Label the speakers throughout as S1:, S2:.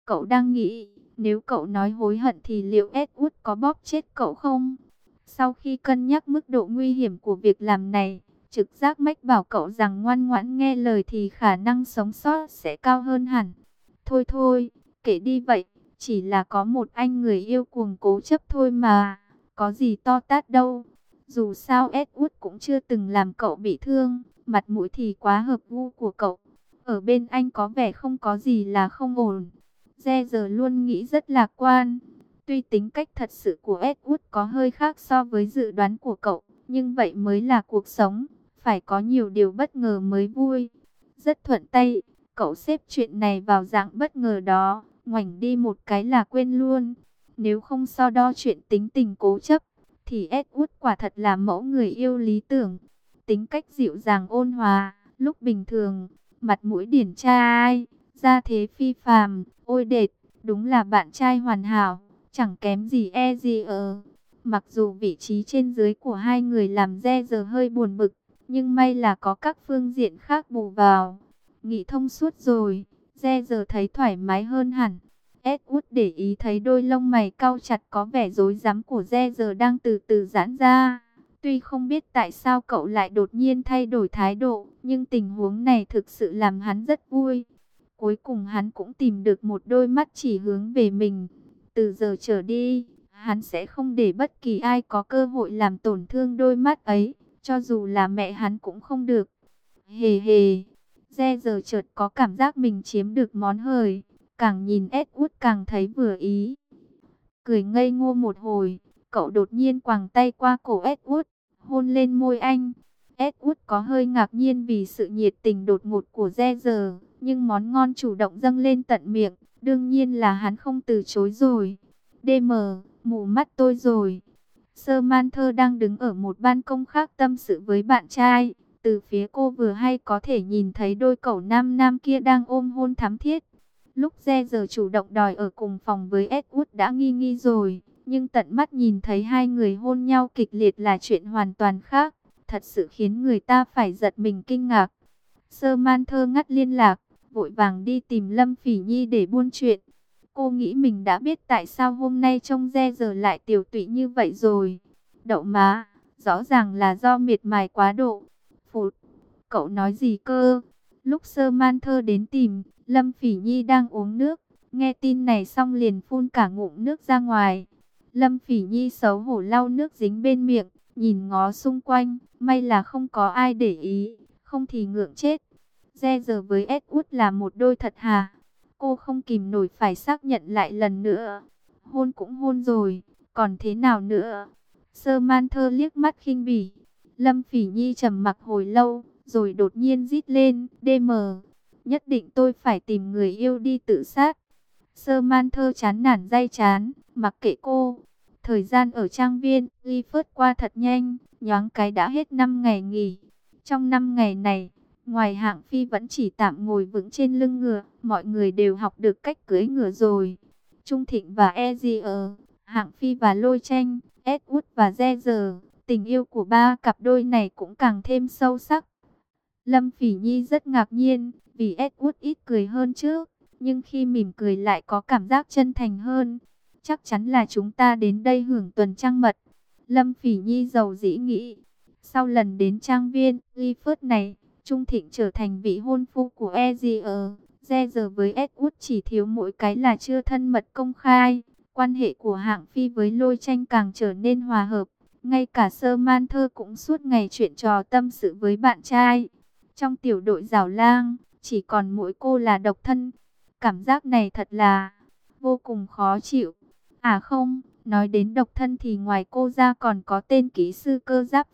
S1: Cậu đang nghĩ, nếu cậu nói hối hận thì liệu Edward có bóp chết cậu không? Sau khi cân nhắc mức độ nguy hiểm của việc làm này, trực giác mách bảo cậu rằng ngoan ngoãn nghe lời thì khả năng sống sót sẽ cao hơn hẳn. Thôi thôi, kể đi vậy, chỉ là có một anh người yêu cuồng cố chấp thôi mà, có gì to tát đâu. Dù sao Edward cũng chưa từng làm cậu bị thương, mặt mũi thì quá hợp gu của cậu. Ở bên anh có vẻ không có gì là không ổn. Re giờ luôn nghĩ rất lạc quan. Tuy tính cách thật sự của Edward có hơi khác so với dự đoán của cậu, nhưng vậy mới là cuộc sống, phải có nhiều điều bất ngờ mới vui. Rất thuận tay, cậu xếp chuyện này vào dạng bất ngờ đó, ngoảnh đi một cái là quên luôn. Nếu không so đo chuyện tính tình cố chấp, thì Edward quả thật là mẫu người yêu lý tưởng. Tính cách dịu dàng ôn hòa, lúc bình thường, mặt mũi điển trai, gia thế phi phàm, ôi đệt, đúng là bạn trai hoàn hảo, chẳng kém gì Ezier. Mặc dù vị trí trên dưới của hai người làm Re giờ hơi buồn bực, nhưng may là có các phương diện khác bù vào. Nghĩ thông suốt rồi, Re giờ thấy thoải mái hơn hẳn. Edward để ý thấy đôi lông mày cau chặt có vẻ rối rắm của Re giờ đang từ từ giãn ra. Tuy không biết tại sao cậu lại đột nhiên thay đổi thái độ, nhưng tình huống này thực sự làm hắn rất vui. Cuối cùng hắn cũng tìm được một đôi mắt chỉ hướng về mình. Từ giờ trở đi, hắn sẽ không để bất kỳ ai có cơ hội làm tổn thương đôi mắt ấy, cho dù là mẹ hắn cũng không được. Hề hề, Re giờ chợt có cảm giác mình chiếm được món hời, càng nhìn Edward càng thấy vừa ý. Cười ngây ngô một hồi, cậu đột nhiên quàng tay qua cổ Edward, hôn lên môi anh. Edward có hơi ngạc nhiên vì sự nhiệt tình đột ngột của Re giờ, nhưng món ngon chủ động dâng lên tận miệng, đương nhiên là hắn không từ chối rồi. DM, mù mắt tôi rồi. Samantha đang đứng ở một ban công khác tâm sự với bạn trai. Từ phía cô vừa hay có thể nhìn thấy đôi cẩu nam nam kia đang ôm hôn thắm thiết. Lúc Re giờ chủ động đòi ở cùng phòng với Edward đã nghi nghi rồi, nhưng tận mắt nhìn thấy hai người hôn nhau kịch liệt là chuyện hoàn toàn khác, thật sự khiến người ta phải giật mình kinh ngạc. Samantha ngắt liên lạc, vội vàng đi tìm Lâm Phỉ Nhi để buôn chuyện. Cô nghĩ mình đã biết tại sao hôm nay trông Re giờ lại tiều tụy như vậy rồi. Đậu má, rõ ràng là do miệt mài quá độ. Phụt, cậu nói gì cơ? Lúc Samantha đến tìm, Lâm Phỉ Nhi đang uống nước, nghe tin này xong liền phun cả ngụm nước ra ngoài. Lâm Phỉ Nhi xấu hổ lau nước dính bên miệng, nhìn ngó xung quanh, may là không có ai để ý, không thì ngượng chết. Re giờ với Edward là một đôi thật hà. Cô không kìm nổi phải xác nhận lại lần nữa. Hôn cũng hôn rồi, còn thế nào nữa? Samantha liếc mắt khinh bỉ. Lâm Phỉ Nhi trầm mặc hồi lâu, rồi đột nhiên rít lên, DM, nhất định tôi phải tìm người yêu đi tự sát. Samantha chán nản day chán, mặc kệ cô. Thời gian ở trang viên Clifford qua thật nhanh, nhoáng cái đã hết 5 ngày nghỉ. Trong 5 ngày này, ngoài Hạng Phi vẫn chỉ tạm ngồi vững trên lưng ngựa, mọi người đều học được cách cưỡi ngựa rồi. Trung Thịnh và Ezier, Hạng Phi và Lôi Tranh, Edward và Re giờ, tình yêu của ba cặp đôi này cũng càng thêm sâu sắc. Lâm Phỉ Nhi rất ngạc nhiên, vì Edward ít cười hơn trước, nhưng khi mỉm cười lại có cảm giác chân thành hơn. Chắc chắn là chúng ta đến đây hưởng tuần trăng mật. Lâm Phỉ Nhi giàu dĩ nghĩ. Sau lần đến trang viên Clifford này, Trung Thịnh trở thành vị hôn phu của Ezier. Re giờ với Edward chỉ thiếu mỗi cái là chưa thân mật công khai. Quan hệ của Hạng Phi với Lôi Tranh càng trở nên hòa hợp. Ngay cả Samantha cũng suốt ngày chuyện trò tâm sự với bạn trai. Trong tiểu đội Giảo Lang, chỉ còn mỗi cô là độc thân. Cảm giác này thật là vô cùng khó chịu. À không, nói đến độc thân thì ngoài cô ra còn có tên kỹ sư cơ giáp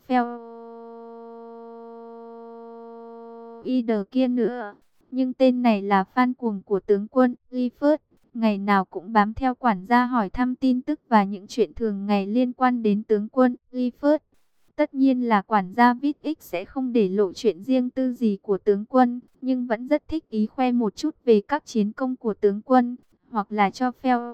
S1: Felder kia nữa. Nhưng tên này là fan cuồng của tướng quân Clifford. Ngày nào cũng bám theo quản gia hỏi thăm tin tức và những chuyện thường ngày liên quan đến tướng quân Clifford. Tất nhiên là quản gia VIX sẽ không để lộ chuyện riêng tư gì của tướng quân, nhưng vẫn rất thích ý khoe một chút về các chiến công của tướng quân, hoặc là cho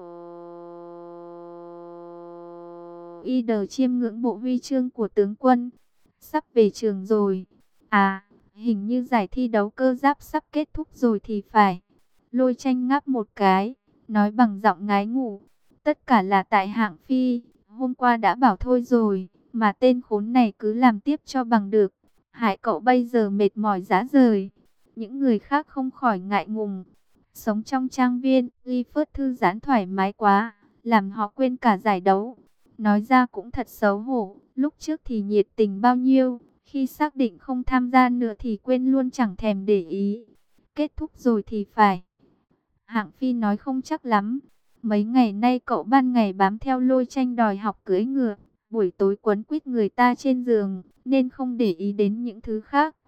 S1: Felder chiêm ngưỡng bộ huy chương của tướng quân. Sắp về trường rồi. À, hình như giải thi đấu cơ giáp sắp kết thúc rồi thì phải. Lôi Tranh ngáp một cái, nói bằng giọng ngái ngủ. Tất cả là tại Hạng Phi, hôm qua đã bảo thôi rồi, mà tên khốn này cứ làm tiếp cho bằng được. Hại cậu bây giờ mệt mỏi rã rời. Những người khác không khỏi ngại ngùng. Sống trong trang viên, Clifford thư giãn thoải mái quá, làm họ quên cả giải đấu. Nói ra cũng thật xấu hổ, lúc trước thì nhiệt tình bao nhiêu, khi xác định không tham gia nữa thì quên luôn chẳng thèm để ý. Kết thúc rồi thì phải. Hạng Phi nói không chắc lắm. Mấy ngày nay cậu ban ngày bám theo Lôi Tranh đòi học cưỡi ngựa, buổi tối quấn quýt người ta trên giường, nên không để ý đến những thứ khác.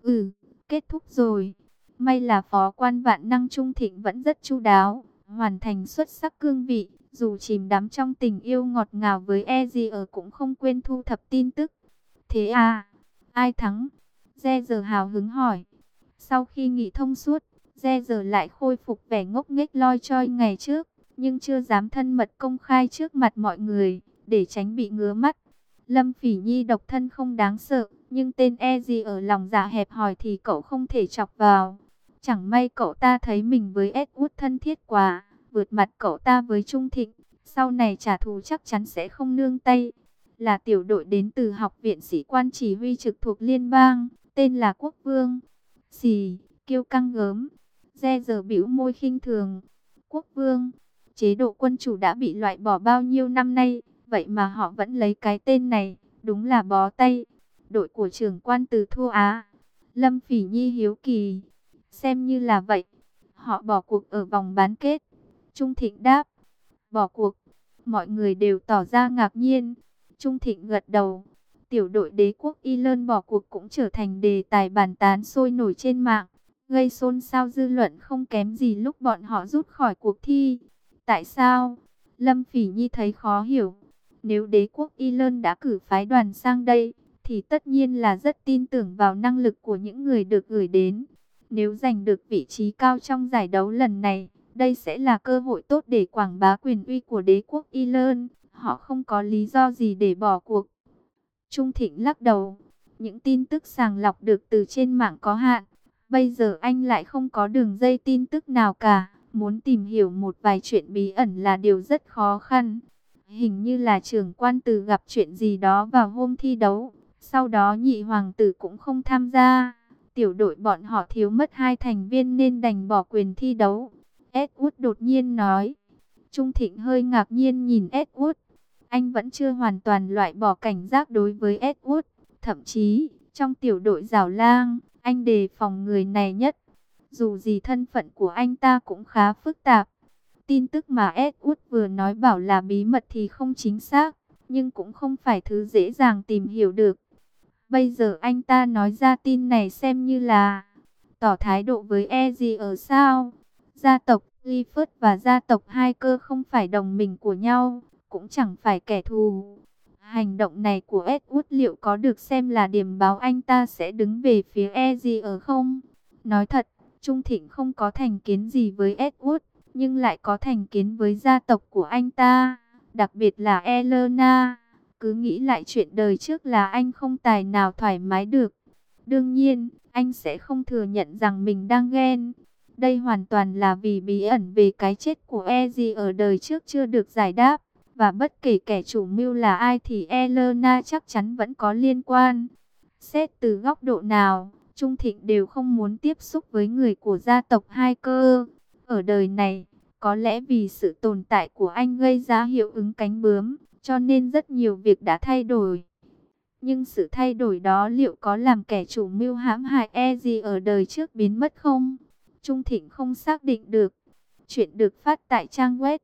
S1: Kết thúc rồi. May là phó quan Vạn Năng Trung Thịnh vẫn rất chu đáo, hoàn thành xuất sắc cương vị, dù chìm đắm trong tình yêu ngọt ngào với Ezier cũng không quên thu thập tin tức. Thế à, ai thắng? Ge hào hứng hỏi. Sau khi nghĩ thông suốt, Ge lại khôi phục vẻ ngốc nghếch loi choi ngày trước, nhưng chưa dám thân mật công khai trước mặt mọi người, để tránh bị ngứa mắt. Lâm Phỉ Nhi độc thân không đáng sợ, nhưng tên Ezier lòng dạ hẹp hòi thì cậu không thể chọc vào. Chẳng may cậu ta thấy mình với Edward thân thiết quá, vượt mặt cậu ta với Trung Thịnh, sau này trả thù chắc chắn sẽ không nương tay. Là tiểu đội đến từ học viện sĩ quan chỉ huy trực thuộc liên bang, tên là Quốc Vương. Xì, kiêu căng gớm. Ge bĩu môi khinh thường. Quốc Vương, chế độ quân chủ đã bị loại bỏ bao nhiêu năm nay, vậy mà họ vẫn lấy cái tên này, đúng là bó tay. Đội của trưởng quan từ thua Á. Lâm Phỉ Nhi hiếu kỳ. Xem như là vậy. Họ bỏ cuộc ở vòng bán kết. Trung Thịnh đáp. Bỏ cuộc. Mọi người đều tỏ ra ngạc nhiên. Trung Thịnh gật đầu. Tiểu đội đế quốc Ireland bỏ cuộc cũng trở thành đề tài bàn tán sôi nổi trên mạng, gây xôn xao dư luận không kém gì lúc bọn họ rút khỏi cuộc thi. Tại sao? Lâm Phỉ Nhi thấy khó hiểu. Nếu đế quốc Ireland đã cử phái đoàn sang đây, thì tất nhiên là rất tin tưởng vào năng lực của những người được gửi đến. Nếu giành được vị trí cao trong giải đấu lần này, đây sẽ là cơ hội tốt để quảng bá quyền uy của đế quốc Ireland. Họ không có lý do gì để bỏ cuộc. Trung Thịnh lắc đầu. Những tin tức sàng lọc được từ trên mạng có hạn. Bây giờ anh lại không có đường dây tin tức nào cả. Muốn tìm hiểu một vài chuyện bí ẩn là điều rất khó khăn. Hình như là trưởng quan từ gặp chuyện gì đó vào hôm thi đấu. Sau đó nhị hoàng tử cũng không tham gia. Tiểu đội bọn họ thiếu mất 2 thành viên nên đành bỏ quyền thi đấu. Edward đột nhiên nói. Trung Thịnh hơi ngạc nhiên nhìn Edward. Anh vẫn chưa hoàn toàn loại bỏ cảnh giác đối với Edward. Thậm chí, trong tiểu đội Giảo Lang, anh đề phòng người này nhất. Dù gì thân phận của anh ta cũng khá phức tạp. Tin tức mà Edward vừa nói bảo là bí mật thì không chính xác, nhưng cũng không phải thứ dễ dàng tìm hiểu được. Bây giờ anh ta nói ra tin này xem như là tỏ thái độ với Ezier ở sao. Gia tộc Clifford và gia tộc Hiker không phải đồng minh của nhau, cũng chẳng phải kẻ thù. Hành động này của Edward liệu có được xem là điểm báo anh ta sẽ đứng về phía Ezier không? Nói thật, Trung Thịnh không có thành kiến gì với Edward, nhưng lại có thành kiến với gia tộc của anh ta, đặc biệt là Elena. Cứ nghĩ lại chuyện đời trước là anh không tài nào thoải mái được. Đương nhiên, anh sẽ không thừa nhận rằng mình đang ghen. Đây hoàn toàn là vì bí ẩn về cái chết của Ezier ở đời trước chưa được giải đáp. Và bất kể kẻ chủ mưu là ai thì Elena chắc chắn vẫn có liên quan. Xét từ góc độ nào, Trung Thịnh đều không muốn tiếp xúc với người của gia tộc Hiker. Ở đời này, có lẽ vì sự tồn tại của anh gây ra hiệu ứng cánh bướm, cho nên rất nhiều việc đã thay đổi. Nhưng sự thay đổi đó liệu có làm kẻ chủ mưu hãm hại Ezier ở đời trước biến mất không? Trung Thịnh không xác định được. Chuyện được phát tại trang web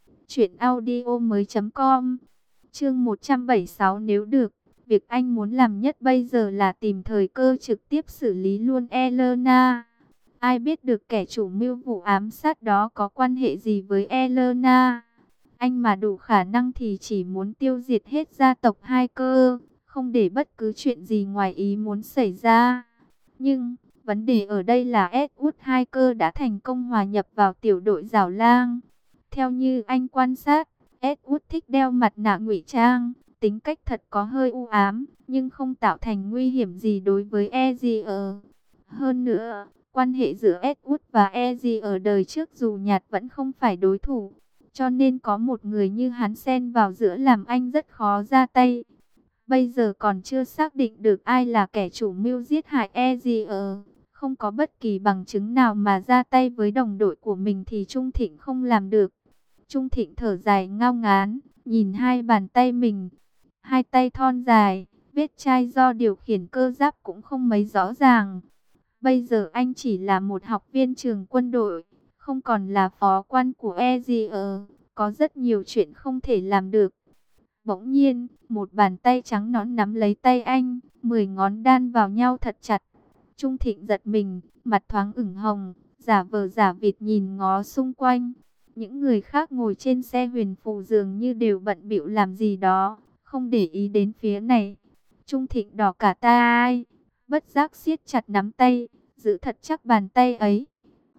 S1: truyệnaudiomoi.com. Chương 176. Nếu được, việc anh muốn làm nhất bây giờ là tìm thời cơ trực tiếp xử lý luôn Elena. Ai biết được kẻ chủ mưu vụ ám sát đó có quan hệ gì với Elena. Anh mà đủ khả năng thì chỉ muốn tiêu diệt hết gia tộc Hiker, không để bất cứ chuyện gì ngoài ý muốn xảy ra. Nhưng vấn đề ở đây là Edward Hiker đã thành công hòa nhập vào tiểu đội Giảo Lang. Theo như anh quan sát, Edward thích đeo mặt nạ ngụy trang, tính cách thật có hơi u ám, nhưng không tạo thành nguy hiểm gì đối với Ezier. Hơn nữa, quan hệ giữa Edward và Eddie ở đời trước dù nhạt vẫn không phải đối thủ. Cho nên có một người như hắn xen vào giữa làm anh rất khó ra tay. Bây giờ còn chưa xác định được ai là kẻ chủ mưu giết hại Eddie. Không có bất kỳ bằng chứng nào mà ra tay với đồng đội của mình thì Trung Thịnh không làm được. Trung Thịnh thở dài ngao ngán, nhìn hai bàn tay mình. Hai tay thon dài, vết chai do điều khiển cơ giáp cũng không mấy rõ ràng. Bây giờ anh chỉ là một học viên trường quân đội, không còn là phó quan của Eddie. Có rất nhiều chuyện không thể làm được. Bỗng nhiên, một bàn tay trắng nõn nắm lấy tay anh, 10 ngón đan vào nhau thật chặt. Trung Thịnh giật mình, mặt thoáng ửng hồng, giả vờ giả vịt nhìn ngó xung quanh. Những người khác ngồi trên xe huyền phù dường như đều bận bịu làm gì đó, không để ý đến phía này. Trung Thịnh đỏ cả tai, bất giác siết chặt nắm tay, giữ thật chắc bàn tay ấy.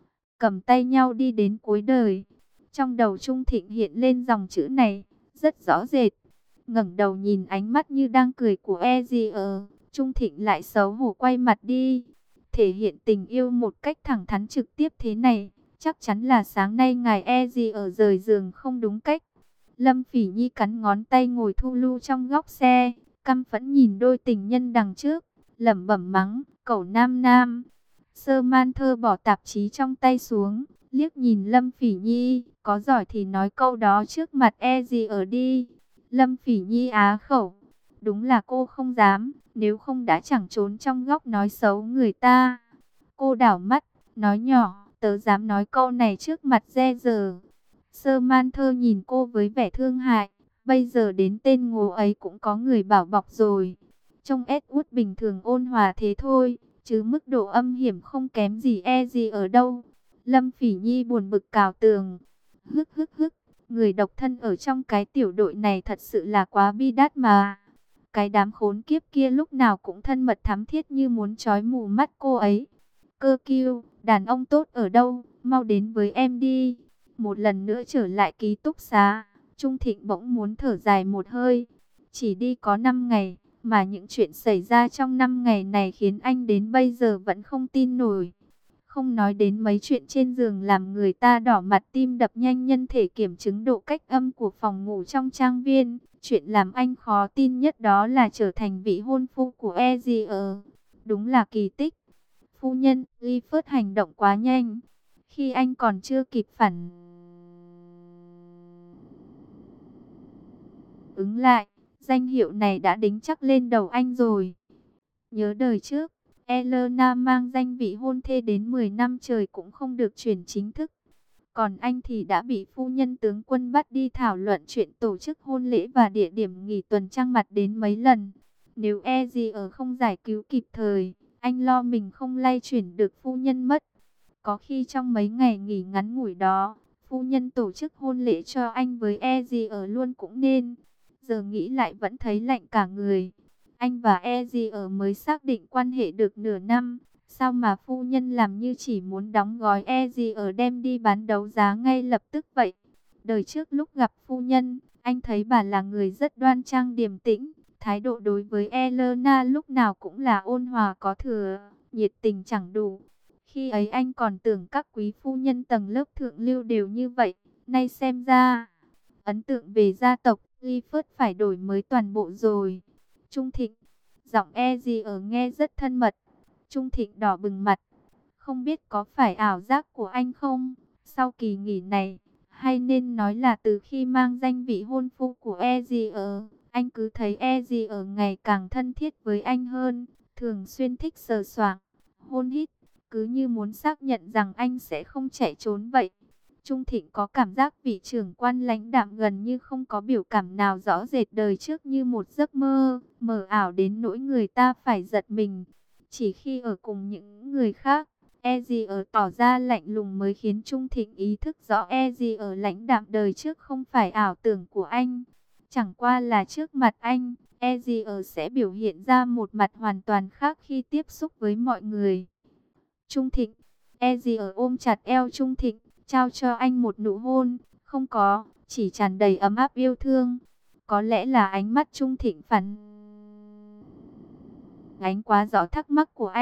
S1: Cầm tay nhau đi đến cuối đời. Trong đầu Trung Thịnh hiện lên dòng chữ này, rất rõ rệt. Ngẩng đầu nhìn ánh mắt như đang cười của Eddie. Trung Thịnh lại xấu hổ quay mặt đi. Thể hiện tình yêu một cách thẳng thắn trực tiếp thế này, chắc chắn là sáng nay ngài Eddie rời giường không đúng cách. Lâm Phỉ Nhi cắn ngón tay ngồi thu lu trong góc xe, căm phẫn nhìn đôi tình nhân đằng trước, lẩm bẩm mắng, cẩu nam nam. Sơ Man Thơ bỏ tạp chí trong tay xuống, liếc nhìn Lâm Phỉ Nhi, có giỏi thì nói câu đó trước mặt Eddie đi. Lâm Phỉ Nhi á khẩu, đúng là cô không dám, nếu không đã chẳng trốn trong góc nói xấu người ta. Cô đảo mắt, nói nhỏ, tớ dám nói câu này trước mặt Re giờ. Sơ Man Thơ nhìn cô với vẻ thương hại, bây giờ đến tên ngố ấy cũng có người bảo bọc rồi. Trông Edward bình thường ôn hòa thế thôi, chứ mức độ âm hiểm không kém gì gì ở đâu. Lâm Phỉ Nhi buồn bực cào tường. Hức hức hức, người độc thân ở trong cái tiểu đội này thật sự là quá bi đát mà. Cái đám khốn kiếp kia lúc nào cũng thân mật thắm thiết như muốn trói mù mắt cô ấy. Cơ Kiêu, đàn ông tốt ở đâu, mau đến với em đi. Một lần nữa trở lại ký túc xá, Trung Thịnh bỗng muốn thở dài một hơi. Chỉ đi có 5 ngày, mà những chuyện xảy ra trong 5 ngày này khiến anh đến bây giờ vẫn không tin nổi. Không nói đến mấy chuyện trên giường làm người ta đỏ mặt tim đập nhanh nhân thể kiểm chứng độ cách âm của phòng ngủ trong trang viên. Chuyện làm anh khó tin nhất đó là trở thành vị hôn phu của Eddie. Đúng là kỳ tích. Phu nhân, Clifford hành động quá nhanh. Khi anh còn chưa kịp phản ứng lại, danh hiệu này đã đính chắc lên đầu anh rồi. Nhớ đời trước, Elena mang danh vị hôn thê đến 10 năm trời cũng không được chuyển chính thức. Còn anh thì đã bị phu nhân tướng quân bắt đi thảo luận chuyện tổ chức hôn lễ và địa điểm nghỉ tuần trăng mật đến mấy lần. Nếu Eddie không giải cứu kịp thời, anh lo mình không lay chuyển được phu nhân mất. Có khi trong mấy ngày nghỉ ngắn ngủi đó, phu nhân tổ chức hôn lễ cho anh với Eddie luôn cũng nên. Giờ nghĩ lại vẫn thấy lạnh cả người. Anh và Eddie mới xác định quan hệ được nửa năm. Sao mà phu nhân làm như chỉ muốn đóng gói Eddie đem đi bán đấu giá ngay lập tức vậy? Đời trước lúc gặp phu nhân, anh thấy bà là người rất đoan trang điềm tĩnh. Thái độ đối với Elena lúc nào cũng là ôn hòa có thừa, nhiệt tình chẳng đủ. Khi ấy anh còn tưởng các quý phu nhân tầng lớp thượng lưu đều như vậy. Nay xem ra, ấn tượng về gia tộc Clifford phải đổi mới toàn bộ rồi. Trung Thịnh, giọng Eddie nghe rất thân mật. Trung Thịnh đỏ bừng mặt. Không biết có phải ảo giác của anh không? Sau kỳ nghỉ này, hay nên nói là từ khi mang danh vị hôn phu của Eddie, anh cứ thấy Eddie ngày càng thân thiết với anh hơn. Thường xuyên thích sờ soạng, hôn hít, cứ như muốn xác nhận rằng anh sẽ không chạy trốn vậy. Trung Thịnh có cảm giác vị trưởng quan lãnh đạm gần như không có biểu cảm nào rõ rệt đời trước như một giấc mơ, mờ ảo đến nỗi người ta phải giật mình. Chỉ khi ở cùng những người khác, Eddie tỏ ra lạnh lùng mới khiến Trung Thịnh ý thức rõ Eddie lãnh đạm đời trước không phải ảo tưởng của anh. Chẳng qua là trước mặt anh, Eddie sẽ biểu hiện ra một mặt hoàn toàn khác khi tiếp xúc với mọi người. Trung Thịnh, Eddie ôm chặt eo Trung Thịnh, trao cho anh một nụ hôn, không có, chỉ tràn đầy ấm áp yêu thương. Có lẽ là ánh mắt Trung Thịnh phản ánh quá rõ thắc mắc của anh,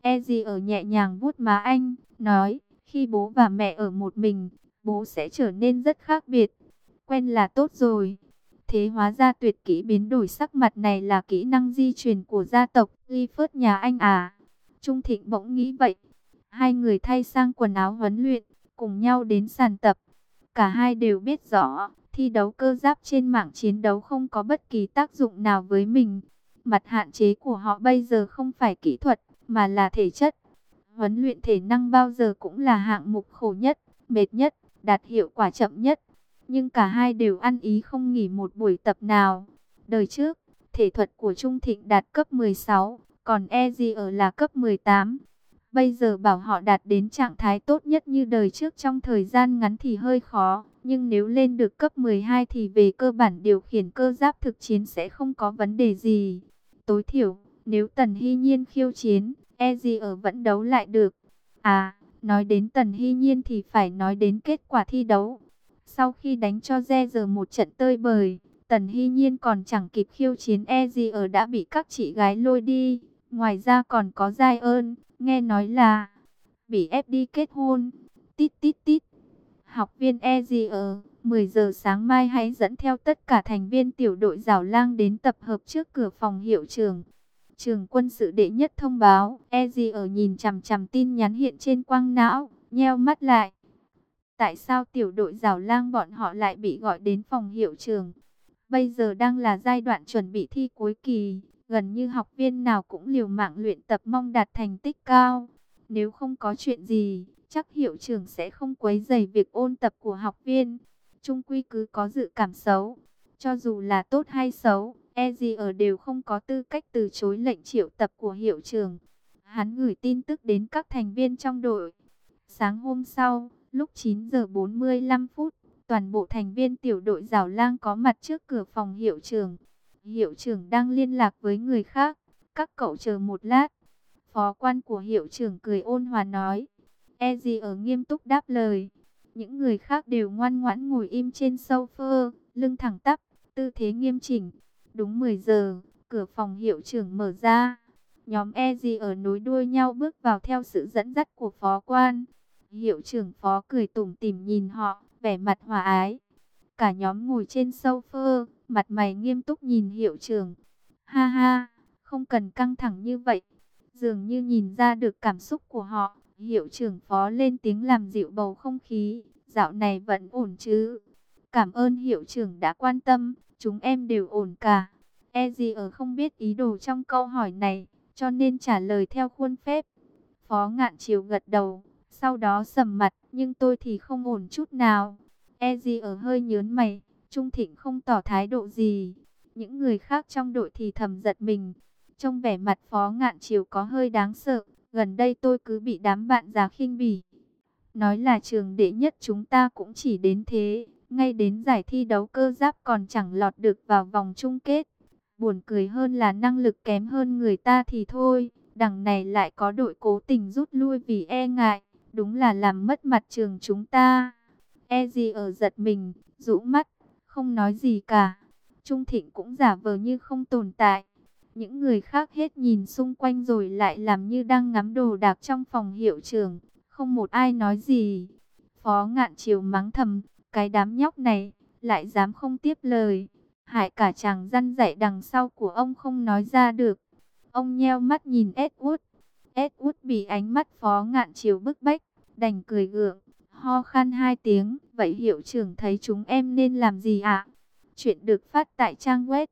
S1: Eddie ở nhẹ nhàng vuốt má anh, nói, khi bố và mẹ ở một mình, bố sẽ trở nên rất khác biệt. Quen là tốt rồi. Thế hóa ra tuyệt kỹ biến đổi sắc mặt này là kỹ năng di truyền của gia tộc Clifford nhà anh à? Trung Thịnh bỗng nghĩ vậy. Hai người thay sang quần áo huấn luyện, cùng nhau đến sàn tập. Cả hai đều biết rõ, thi đấu cơ giáp trên mạng chiến đấu không có bất kỳ tác dụng nào với mình. Mặt hạn chế của họ bây giờ không phải kỹ thuật, mà là thể chất. Huấn luyện thể năng bao giờ cũng là hạng mục khổ nhất, mệt nhất, đạt hiệu quả chậm nhất. Nhưng cả hai đều ăn ý không nghỉ một buổi tập nào. Đời trước, thể thuật của Trung Thịnh đạt cấp 16, còn Ezier là cấp 18. Bây giờ bảo họ đạt đến trạng thái tốt nhất như đời trước trong thời gian ngắn thì hơi khó. Nhưng nếu lên được cấp 12 thì về cơ bản điều khiển cơ giáp thực chiến sẽ không có vấn đề gì. Tối thiểu, nếu Tần Hy Nhiên khiêu chiến, Ezier vẫn đấu lại được. À, nói đến Tần Hy Nhiên thì phải nói đến kết quả thi đấu. Sau khi đánh cho Ge một trận tơi bời, Tần Hy Nhiên còn chẳng kịp khiêu chiến Ezier đã bị các chị gái lôi đi. Ngoài ra còn có Giai ơn, nghe nói là bị ép đi kết hôn. Tít tít tít. Học viên Ezier, 10 giờ sáng mai hãy dẫn theo tất cả thành viên tiểu đội Giảo Lang đến tập hợp trước cửa phòng hiệu trưởng. Trường quân sự đệ nhất thông báo, Ezier nhìn chằm chằm tin nhắn hiện trên quang não, nheo mắt lại. Tại sao tiểu đội Giảo Lang bọn họ lại bị gọi đến phòng hiệu trưởng? Bây giờ đang là giai đoạn chuẩn bị thi cuối kỳ, gần như học viên nào cũng liều mạng luyện tập mong đạt thành tích cao. Nếu không có chuyện gì, chắc hiệu trưởng sẽ không quấy rầy việc ôn tập của học viên. Chung quy cứ có dự cảm xấu, cho dù là tốt hay xấu, Ezier đều không có tư cách từ chối lệnh triệu tập của hiệu trưởng. Hắn gửi tin tức đến các thành viên trong đội. Sáng hôm sau, lúc 9 giờ 45 phút, toàn bộ thành viên tiểu đội Giảo Lang có mặt trước cửa phòng hiệu trưởng. Hiệu trưởng đang liên lạc với người khác, các cậu chờ một lát. Phó quan của hiệu trưởng cười ôn hòa nói. Ezier nghiêm túc đáp lời. Những người khác đều ngoan ngoãn ngồi im trên sofa, lưng thẳng tắp, tư thế nghiêm chỉnh. Đúng 10 giờ, cửa phòng hiệu trưởng mở ra. Nhóm Ezier nối đuôi nhau bước vào theo sự dẫn dắt của phó quan. Hiệu trưởng phó cười tủm tỉm nhìn họ, vẻ mặt hòa ái. Cả nhóm ngồi trên sofa, mặt mày nghiêm túc nhìn hiệu trưởng. Ha ha, không cần căng thẳng như vậy. Dường như nhìn ra được cảm xúc của họ, hiệu trưởng phó lên tiếng làm dịu bầu không khí. Dạo này vẫn ổn chứ? Cảm ơn hiệu trưởng đã quan tâm, chúng em đều ổn cả. Ezier không biết ý đồ trong câu hỏi này, cho nên trả lời theo khuôn phép. Phó Ngạn Chiều gật đầu, sau đó sầm mặt, nhưng tôi thì không ổn chút nào. Ezier hơi nhớn mày, Trung Thịnh không tỏ thái độ gì. Những người khác trong đội thì thầm giật mình. Trong vẻ mặt Phó Ngạn Chiều có hơi đáng sợ, gần đây tôi cứ bị đám bạn già khinh bỉ. Nói là trường đệ nhất chúng ta cũng chỉ đến thế, ngay đến giải thi đấu cơ giáp còn chẳng lọt được vào vòng chung kết. Buồn cười hơn là năng lực kém hơn người ta thì thôi, đằng này lại có đội cố tình rút lui vì e ngại, đúng là làm mất mặt trường chúng ta. Ezier giật mình, rũ mắt, không nói gì cả. Trung Thịnh cũng giả vờ như không tồn tại. Những người khác hết nhìn xung quanh rồi lại làm như đang ngắm đồ đạc trong phòng hiệu trưởng. Không một ai nói gì. Phó Ngạn Chiều mắng thầm, cái đám nhóc này, lại dám không tiếp lời. Hại cả chàng răn dạy đằng sau của ông không nói ra được. Ông nheo mắt nhìn Edward. Edward bị ánh mắt Phó Ngạn Chiều bức bách, đành cười gượng, ho khan 2 tiếng. Vậy hiệu trưởng thấy chúng em nên làm gì ạ? Chuyện được phát tại trang web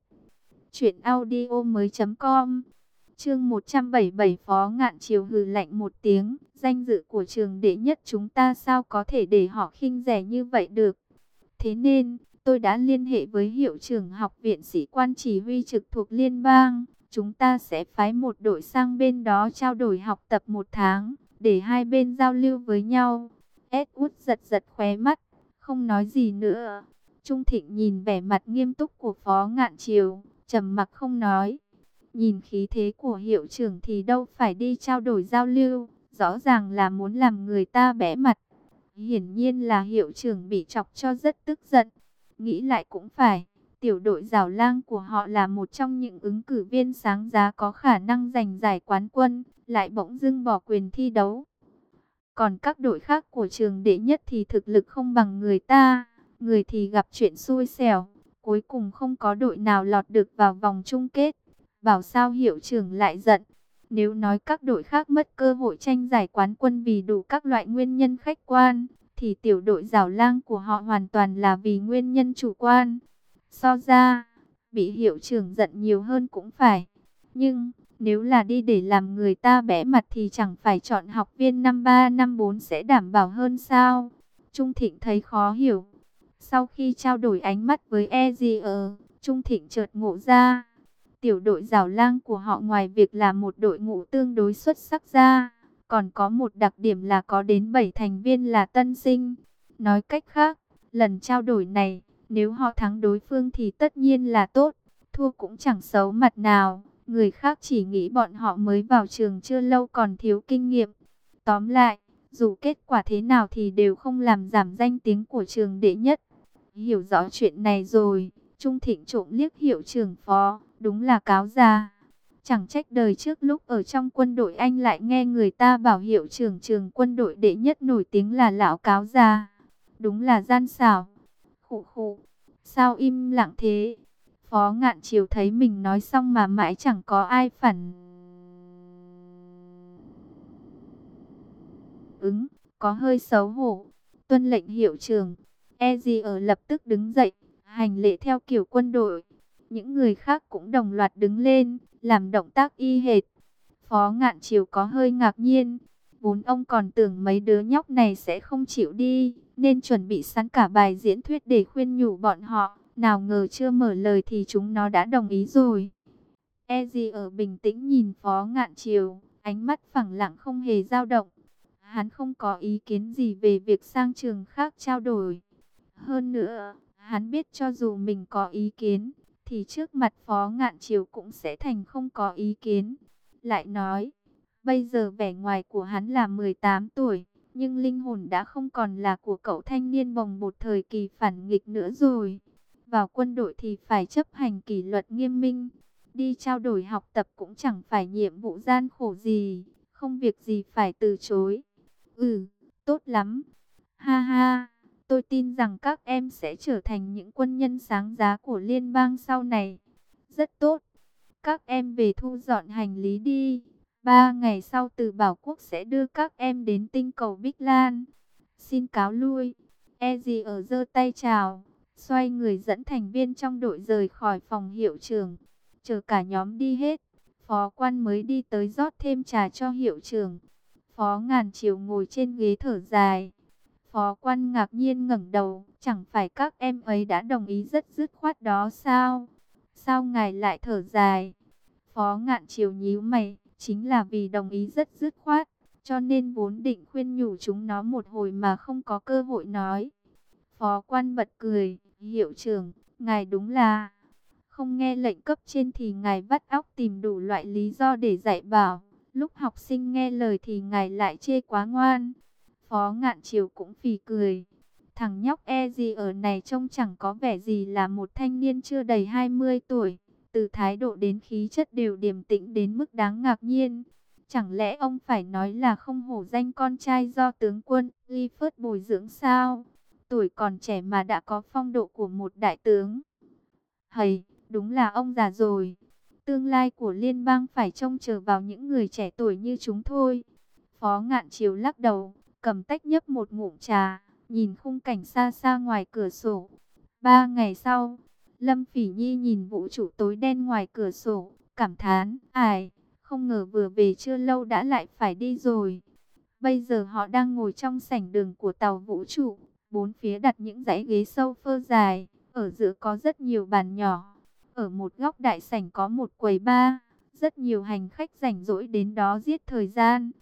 S1: truyệnaudiomoi.com. Chương 177. Phó Ngạn Chiều hừ lạnh một tiếng, danh dự của trường đệ nhất chúng ta sao có thể để họ khinh rẻ như vậy được. Thế nên, tôi đã liên hệ với hiệu trưởng học viện sĩ quan chỉ huy trực thuộc liên bang. Chúng ta sẽ phái một đội sang bên đó trao đổi học tập 1 tháng, để hai bên giao lưu với nhau. Edward giật giật khóe mắt, không nói gì nữa. Trung Thịnh nhìn vẻ mặt nghiêm túc của Phó Ngạn Chiều, trầm mặc không nói. Nhìn khí thế của hiệu trưởng thì đâu phải đi trao đổi giao lưu, rõ ràng là muốn làm người ta bẽ mặt. Hiển nhiên là hiệu trưởng bị chọc cho rất tức giận. Nghĩ lại cũng phải, tiểu đội Giảo Lang của họ là một trong những ứng cử viên sáng giá có khả năng giành giải quán quân, lại bỗng dưng bỏ quyền thi đấu. Còn các đội khác của trường đệ nhất thì thực lực không bằng người ta, người thì gặp chuyện xui xẻo, cuối cùng không có đội nào lọt được vào vòng chung kết. Bảo sao hiệu trưởng lại giận. Nếu nói các đội khác mất cơ hội tranh giải quán quân vì đủ các loại nguyên nhân khách quan, thì tiểu đội Giảo Lang của họ hoàn toàn là vì nguyên nhân chủ quan. So ra, bị hiệu trưởng giận nhiều hơn cũng phải. Nhưng, nếu là đi để làm người ta bẽ mặt thì chẳng phải chọn học viên năm 3 năm 4 sẽ đảm bảo hơn sao? Trung Thịnh thấy khó hiểu. Sau khi trao đổi ánh mắt với EZR, Trung Thịnh chợt ngộ ra. Tiểu đội Giảo Lang của họ ngoài việc là một đội ngũ tương đối xuất sắc ra, còn có một đặc điểm là có đến 7 thành viên là tân sinh. Nói cách khác, lần trao đổi này, nếu họ thắng đối phương thì tất nhiên là tốt, thua cũng chẳng xấu mặt nào. Người khác chỉ nghĩ bọn họ mới vào trường chưa lâu còn thiếu kinh nghiệm. Tóm lại, dù kết quả thế nào thì đều không làm giảm danh tiếng của trường đệ nhất. Hiểu rõ chuyện này rồi, Trung Thịnh trộm liếc hiệu trưởng Phó, đúng là cáo già. Chẳng trách đời trước lúc ở trong quân đội anh lại nghe người ta bảo hiệu trưởng trường quân đội đệ nhất nổi tiếng là lão cáo già. Đúng là gian xảo. Khụ khụ, sao im lặng thế? Phó Ngạn Chiều thấy mình nói xong mà mãi chẳng có ai phản ứng, có hơi xấu hổ. Tuân lệnh hiệu trưởng, ở lập tức đứng dậy, hành lễ theo kiểu quân đội. Những người khác cũng đồng loạt đứng lên, làm động tác y hệt. Phó Ngạn Chiều có hơi ngạc nhiên. Vốn ông còn tưởng mấy đứa nhóc này sẽ không chịu đi, nên chuẩn bị sẵn cả bài diễn thuyết để khuyên nhủ bọn họ. Nào ngờ chưa mở lời thì chúng nó đã đồng ý rồi. ở bình tĩnh nhìn Phó Ngạn Chiều, ánh mắt phẳng lặng không hề dao động. Hắn không có ý kiến gì về việc sang trường khác trao đổi. Hơn nữa, hắn biết cho dù mình có ý kiến, thì trước mặt Phó Ngạn Chiều cũng sẽ thành không có ý kiến. Lại nói, bây giờ vẻ ngoài của hắn là 18 tuổi, nhưng linh hồn đã không còn là của cậu thanh niên bồng bột thời kỳ phản nghịch nữa rồi. Vào quân đội thì phải chấp hành kỷ luật nghiêm minh, đi trao đổi học tập cũng chẳng phải nhiệm vụ gian khổ gì, không việc gì phải từ chối. Ừ, tốt lắm. Ha ha, tôi tin rằng các em sẽ trở thành những quân nhân sáng giá của liên bang sau này. Rất tốt. Các em về thu dọn hành lý đi. 3 ngày sau Từ Bảo Quốc sẽ đưa các em đến tinh cầu Bích Lan. Xin cáo lui. ở giơ tay chào, xoay người dẫn thành viên trong đội rời khỏi phòng hiệu trưởng. Chờ cả nhóm đi hết, phó quan mới đi tới rót thêm trà cho hiệu trưởng. Phó Ngàn Chiều ngồi trên ghế thở dài. Phó quan ngạc nhiên ngẩng đầu, chẳng phải các em ấy đã đồng ý rất dứt khoát đó sao? Sao ngài lại thở dài? Phó Ngạn Chiều nhíu mày, chính là vì đồng ý rất dứt khoát, cho nên vốn định khuyên nhủ chúng nó một hồi mà không có cơ hội nói. Phó quan bật cười, hiệu trưởng, ngài đúng là không nghe lệnh cấp trên thì ngài vắt óc tìm đủ loại lý do để dạy bảo. Lúc học sinh nghe lời thì ngài lại chê quá ngoan. Phó Ngạn Chiều cũng phì cười. Thằng nhóc gì ở này trông chẳng có vẻ gì là một thanh niên chưa đầy 20 tuổi. Từ thái độ đến khí chất đều điềm tĩnh đến mức đáng ngạc nhiên. Chẳng lẽ ông phải nói là không hổ danh con trai do tướng quân Clifford bồi dưỡng sao? Tuổi còn trẻ mà đã có phong độ của một đại tướng. Hầy, đúng là ông già rồi. Tương lai của liên bang phải trông chờ vào những người trẻ tuổi như chúng thôi. Phó Ngạn Chiều lắc đầu, cầm tách nhấp một ngụm trà, nhìn khung cảnh xa xa ngoài cửa sổ. 3 ngày sau, Lâm Phỉ Nhi nhìn vũ trụ tối đen ngoài cửa sổ, cảm thán, ai, không ngờ vừa về chưa lâu đã lại phải đi rồi. Bây giờ họ đang ngồi trong sảnh đường của tàu vũ trụ, bốn phía đặt những dãy ghế sofa dài, ở giữa có rất nhiều bàn nhỏ. Ở một góc đại sảnh có một quầy bar, rất nhiều hành khách rảnh rỗi đến đó giết thời gian.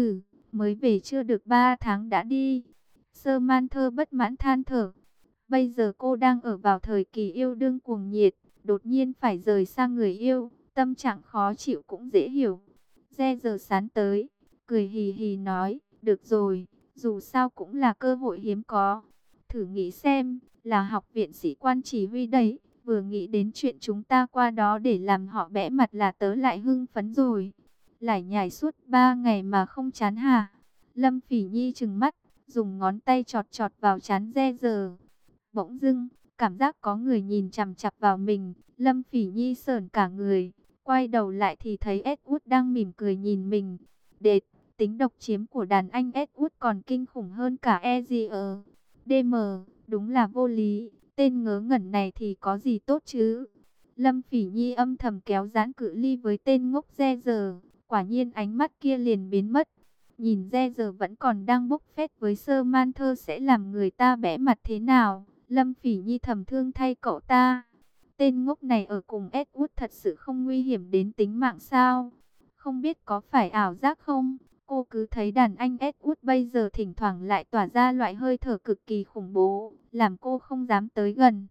S1: Mới về chưa được 3 tháng đã đi. Sơ Man Thơ bất mãn than thở. Bây giờ cô đang ở vào thời kỳ yêu đương cuồng nhiệt, đột nhiên phải rời xa người yêu, tâm trạng khó chịu cũng dễ hiểu. Re giờ sán tới, cười hì hì nói, được rồi, dù sao cũng là cơ hội hiếm có. Thử nghĩ xem, là học viện sĩ quan chỉ huy đấy, vừa nghĩ đến chuyện chúng ta qua đó để làm họ bẽ mặt là tớ lại hưng phấn rồi. Lải nhải suốt 3 ngày mà không chán hả? Lâm Phỉ Nhi trừng mắt, dùng ngón tay chọt chọt vào trán Re giờ. Bỗng dưng, cảm giác có người nhìn chằm chằm vào mình. Lâm Phỉ Nhi sởn cả người. Quay đầu lại thì thấy Edward đang mỉm cười nhìn mình. Đệt, tính độc chiếm của đàn anh Edward còn kinh khủng hơn cả EZR. DM, đúng là vô lý. Tên ngớ ngẩn này thì có gì tốt chứ? Lâm Phỉ Nhi âm thầm kéo giãn cự ly với tên ngốc Re giờ. Quả nhiên ánh mắt kia liền biến mất. Nhìn Re giờ vẫn còn đang bốc phét với Samantha sẽ làm người ta bẽ mặt thế nào? Lâm Phỉ Nhi thầm thương thay cậu ta. Tên ngốc này ở cùng Edward thật sự không nguy hiểm đến tính mạng sao? Không biết có phải ảo giác không? Cô cứ thấy đàn anh Edward bây giờ thỉnh thoảng lại tỏa ra loại hơi thở cực kỳ khủng bố, làm cô không dám tới gần.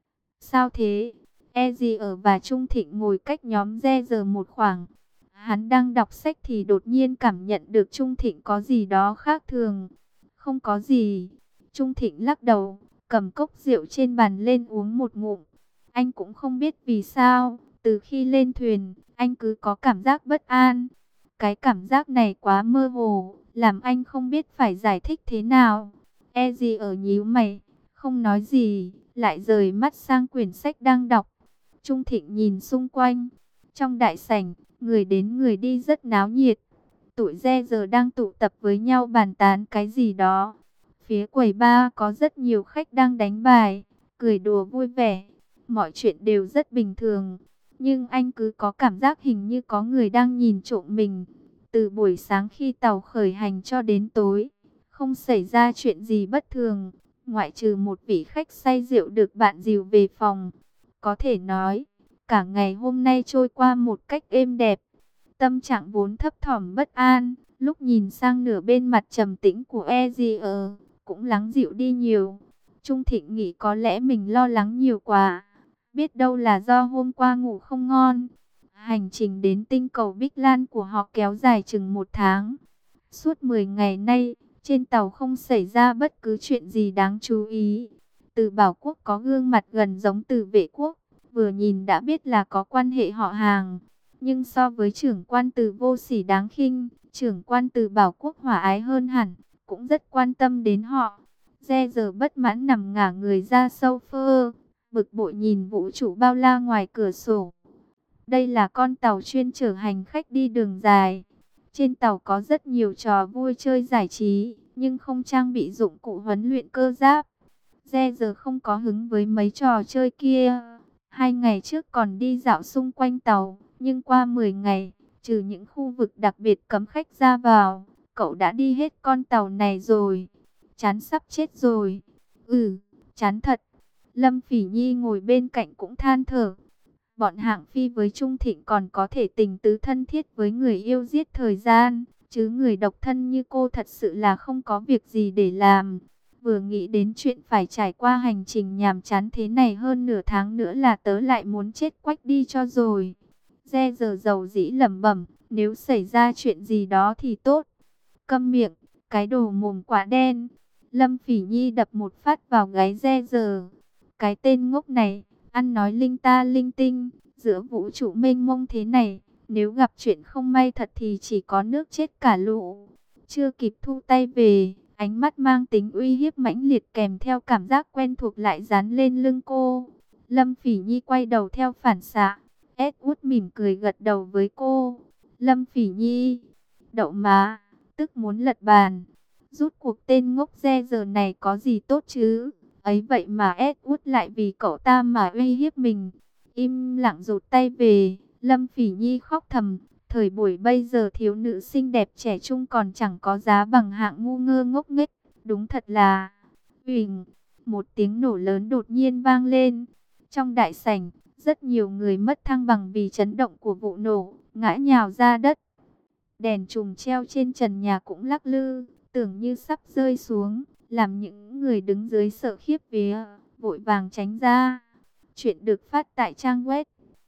S1: Sao thế? Ezio và Trung Thịnh ngồi cách nhóm Re giờ một khoảng. Hắn đang đọc sách thì đột nhiên cảm nhận được Trung Thịnh có gì đó khác thường. Không có gì. Trung Thịnh lắc đầu, cầm cốc rượu trên bàn lên uống một ngụm. Anh cũng không biết vì sao, từ khi lên thuyền, anh cứ có cảm giác bất an. Cái cảm giác này quá mơ hồ, làm anh không biết phải giải thích thế nào. Ezio nhíu mày, không nói gì, lại rời mắt sang quyển sách đang đọc. Trung Thịnh nhìn xung quanh. Trong đại sảnh, người đến người đi rất náo nhiệt. Tụi Re giờ đang tụ tập với nhau bàn tán cái gì đó. Phía quầy bar có rất nhiều khách đang đánh bài, cười đùa vui vẻ. Mọi chuyện đều rất bình thường. Nhưng anh cứ có cảm giác hình như có người đang nhìn trộm mình. Từ buổi sáng khi tàu khởi hành cho đến tối, không xảy ra chuyện gì bất thường. Ngoại trừ một vị khách say rượu được bạn dìu về phòng. Có thể nói, cả ngày hôm nay trôi qua một cách êm đẹp. Tâm trạng vốn thấp thỏm bất an, lúc nhìn sang nửa bên mặt trầm tĩnh của Ezio, cũng lắng dịu đi nhiều. Trung Thịnh nghĩ có lẽ mình lo lắng nhiều quá, biết đâu là do hôm qua ngủ không ngon. Hành trình đến tinh cầu Bích Lan của họ kéo dài chừng 1 tháng. Suốt 10 ngày nay, trên tàu không xảy ra bất cứ chuyện gì đáng chú ý. Từ Bảo Quốc có gương mặt gần giống Từ Vệ Quốc, vừa nhìn đã biết là có quan hệ họ hàng. Nhưng so với trưởng quan Từ vô sỉ đáng khinh, trưởng quan Từ Bảo Quốc hòa ái hơn hẳn, cũng rất quan tâm đến họ. Re giờ bất mãn nằm ngả người ra sofa, bực bội nhìn vũ trụ bao la ngoài cửa sổ. Đây là con tàu chuyên chở hành khách đi đường dài. Trên tàu có rất nhiều trò vui chơi giải trí, nhưng không trang bị dụng cụ huấn luyện cơ giáp. Re giờ không có hứng với mấy trò chơi kia. 2 ngày trước còn đi dạo xung quanh tàu, nhưng qua 10 ngày, trừ những khu vực đặc biệt cấm khách ra vào, cậu đã đi hết con tàu này rồi. Chán sắp chết rồi. Chán thật. Lâm Phỉ Nhi ngồi bên cạnh cũng than thở. Bọn Hạng Phi với Trung Thịnh còn có thể tình tứ thân thiết với người yêu giết thời gian, chứ người độc thân như cô thật sự là không có việc gì để làm. Vừa nghĩ đến chuyện phải trải qua hành trình nhàm chán thế này hơn nửa tháng nữa là tớ lại muốn chết quách đi cho rồi. Re giờ dầu dĩ lẩm bẩm, nếu xảy ra chuyện gì đó thì tốt. Câm miệng, cái đồ mồm quả đen. Lâm Phỉ Nhi đập một phát vào gáy Re giờ. Cái tên ngốc này, ăn nói linh ta linh tinh, giữa vũ trụ mênh mông thế này, nếu gặp chuyện không may thật thì chỉ có nước chết cả lũ. Chưa kịp thu tay về, ánh mắt mang tính uy hiếp mãnh liệt kèm theo cảm giác quen thuộc lại dán lên lưng cô. Lâm Phỉ Nhi quay đầu theo phản xạ. Edward mỉm cười gật đầu với cô. Lâm Phỉ Nhi, đậu má, tức muốn lật bàn. Rút cuộc tên ngốc Re giờ này có gì tốt chứ? Ấy vậy mà Edward lại vì cậu ta mà uy hiếp mình. Im lặng rụt tay về. Lâm Phỉ Nhi khóc thầm. Thời buổi bây giờ thiếu nữ xinh đẹp trẻ trung còn chẳng có giá bằng hạng ngu ngơ ngốc nghếch. Đúng thật là... Uỳnh! Một tiếng nổ lớn đột nhiên vang lên. Trong đại sảnh, rất nhiều người mất thăng bằng vì chấn động của vụ nổ, ngã nhào ra đất. Đèn chùm treo trên trần nhà cũng lắc lư, tưởng như sắp rơi xuống, làm những người đứng dưới sợ khiếp vía, vội vàng tránh ra. Chuyện được phát tại trang web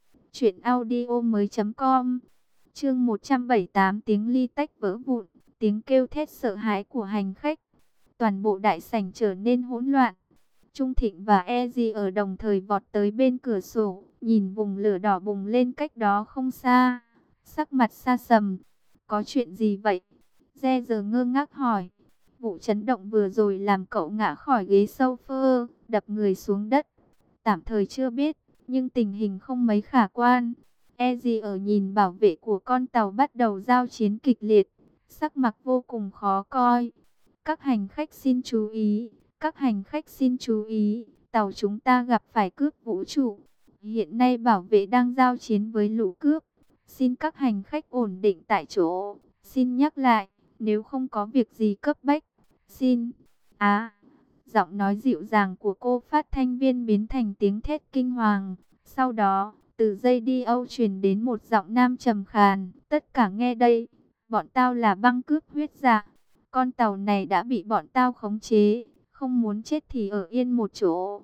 S1: truyệnaudiomoi.com. Chương 178, tiếng ly tách vỡ vụn, tiếng kêu thét sợ hãi của hành khách. Toàn bộ đại sảnh trở nên hỗn loạn. Trung Thịnh và Ezi ở đồng thời vọt tới bên cửa sổ, nhìn vùng lửa đỏ bùng lên cách đó không xa. Sắc mặt xa sầm, Có chuyện gì vậy? Re giờ ngơ ngác hỏi. Vụ chấn động vừa rồi làm cậu ngã khỏi ghế sofa, đập người xuống đất. Tạm thời chưa biết, nhưng tình hình không mấy khả quan. Eddie ở nhìn bảo vệ của con tàu bắt đầu giao chiến kịch liệt, sắc mặt vô cùng khó coi. Các hành khách xin chú ý, các hành khách xin chú ý, tàu chúng ta gặp phải cướp vũ trụ. Hiện nay bảo vệ đang giao chiến với lũ cướp. Xin các hành khách ổn định tại chỗ. Xin nhắc lại, nếu không có việc gì cấp bách, xin. Giọng nói dịu dàng của cô phát thanh viên biến thành tiếng thét kinh hoàng. Sau đó, từ dây đi âu truyền đến một giọng nam trầm khàn. Tất cả nghe đây, bọn tao là băng cướp huyết dạ. Con tàu này đã bị bọn tao khống chế, không muốn chết thì ở yên một chỗ.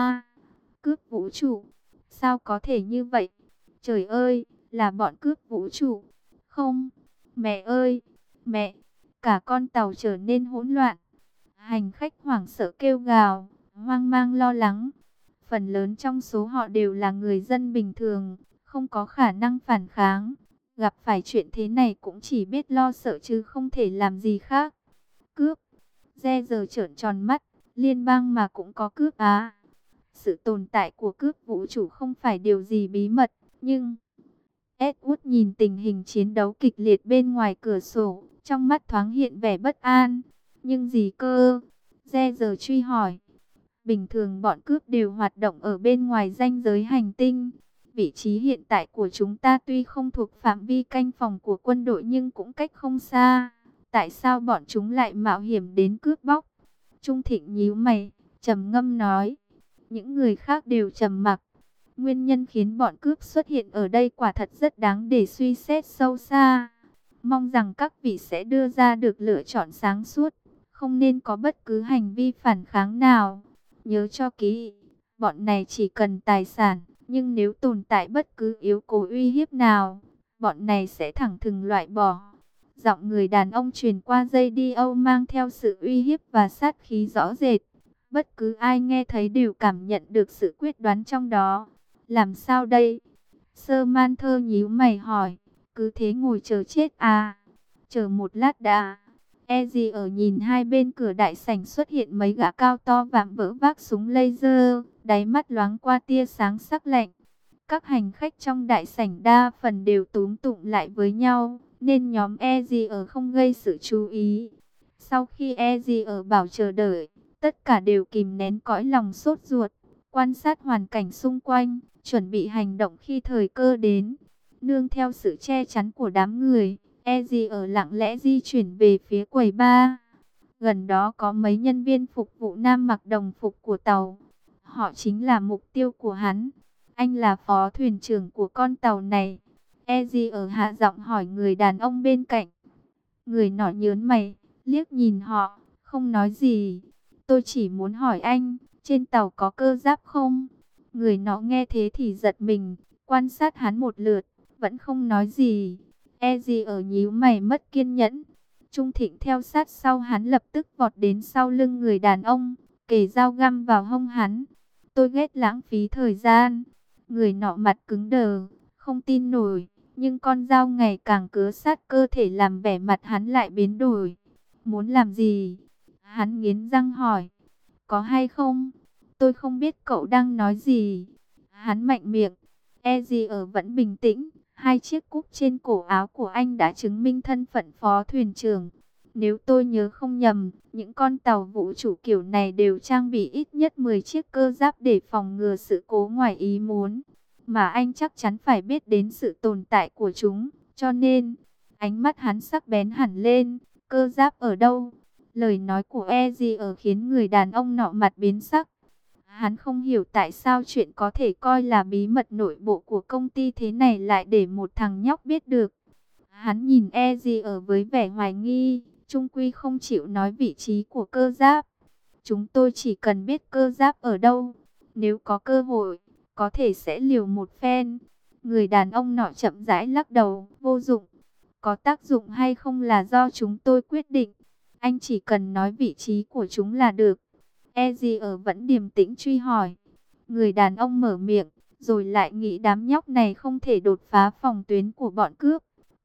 S1: Cướp vũ trụ, sao có thể như vậy? Trời ơi, là bọn cướp vũ trụ. Không, mẹ ơi, mẹ, cả con tàu trở nên hỗn loạn. Hành khách hoảng sợ kêu gào, hoang mang lo lắng. Phần lớn trong số họ đều là người dân bình thường, không có khả năng phản kháng. Gặp phải chuyện thế này cũng chỉ biết lo sợ chứ không thể làm gì khác. Cướp, Re giờ trợn tròn mắt, liên bang mà cũng có cướp á. Sự tồn tại của cướp vũ trụ không phải điều gì bí mật, nhưng Edward nhìn tình hình chiến đấu kịch liệt bên ngoài cửa sổ, trong mắt thoáng hiện vẻ bất an. Nhưng gì cơ? Re giờ truy hỏi. Bình thường bọn cướp đều hoạt động ở bên ngoài ranh giới hành tinh. Vị trí hiện tại của chúng ta tuy không thuộc phạm vi canh phòng của quân đội nhưng cũng cách không xa. Tại sao bọn chúng lại mạo hiểm đến cướp bóc? Trung Thịnh nhíu mày, trầm ngâm nói. Những người khác đều trầm mặc. Nguyên nhân khiến bọn cướp xuất hiện ở đây quả thật rất đáng để suy xét sâu xa. Mong rằng các vị sẽ đưa ra được lựa chọn sáng suốt, không nên có bất cứ hành vi phản kháng nào. Nhớ cho kỹ, bọn này chỉ cần tài sản, nhưng nếu tồn tại bất cứ yếu tố uy hiếp nào, bọn này sẽ thẳng thừng loại bỏ. Giọng người đàn ông truyền qua dây đi âu mang theo sự uy hiếp và sát khí rõ rệt. Bất cứ ai nghe thấy đều cảm nhận được sự quyết đoán trong đó. Làm sao đây? Sơ Man Thơ nhíu mày hỏi. Cứ thế ngồi chờ chết à? Chờ một lát đã. Eddie ở nhìn hai bên cửa đại sảnh xuất hiện mấy gã cao to vạm vỡ vác súng laser, đáy mắt loáng qua tia sáng sắc lạnh. Các hành khách trong đại sảnh đa phần đều túm tụm lại với nhau, nên nhóm Eddie ở không gây sự chú ý. Sau khi Eddie ở bảo chờ đợi, tất cả đều kìm nén cõi lòng sốt ruột, quan sát hoàn cảnh xung quanh, chuẩn bị hành động khi thời cơ đến. Nương theo sự che chắn của đám người, Eddie ở lặng lẽ di chuyển về phía quầy bar. Gần đó có mấy nhân viên phục vụ nam mặc đồng phục của tàu. Họ chính là mục tiêu của hắn. Anh là phó thuyền trưởng của con tàu này. Eddie ở hạ giọng hỏi người đàn ông bên cạnh. Người nọ nhớn mày, liếc nhìn họ, không nói gì. Tôi chỉ muốn hỏi anh, trên tàu có cơ giáp không? Người nọ nghe thế thì giật mình, quan sát hắn một lượt, vẫn không nói gì. Eddie ở nhíu mày mất kiên nhẫn. Trung Thịnh theo sát sau hắn lập tức vọt đến sau lưng người đàn ông, kề dao găm vào hông hắn. Tôi ghét lãng phí thời gian. Người nọ mặt cứng đờ, không tin nổi, nhưng con dao ngày càng cứa sát cơ thể làm vẻ mặt hắn lại biến đổi. Muốn làm gì? Hắn nghiến răng hỏi. Có hay không? Tôi không biết cậu đang nói gì. Hắn mạnh miệng. Eddie ở vẫn bình tĩnh. Hai chiếc cúc trên cổ áo của anh đã chứng minh thân phận phó thuyền trưởng. Nếu tôi nhớ không nhầm, những con tàu vũ trụ kiểu này đều trang bị ít nhất 10 chiếc cơ giáp để phòng ngừa sự cố ngoài ý muốn. Mà anh chắc chắn phải biết đến sự tồn tại của chúng. Cho nên, ánh mắt hắn sắc bén hẳn lên. Cơ giáp ở đâu? Lời nói của Eddie ở khiến người đàn ông nọ mặt biến sắc. Hắn không hiểu tại sao chuyện có thể coi là bí mật nội bộ của công ty thế này lại để một thằng nhóc biết được. Hắn nhìn Eddie ở với vẻ hoài nghi, trung quy không chịu nói vị trí của cơ giáp. Chúng tôi chỉ cần biết cơ giáp ở đâu. Nếu có cơ hội, có thể sẽ liều một phen. Người đàn ông nọ chậm rãi lắc đầu, vô dụng. Có tác dụng hay không là do chúng tôi quyết định. Anh chỉ cần nói vị trí của chúng là được. Eddie ở vẫn điềm tĩnh truy hỏi. Người đàn ông mở miệng, rồi lại nghĩ đám nhóc này không thể đột phá phòng tuyến của bọn cướp.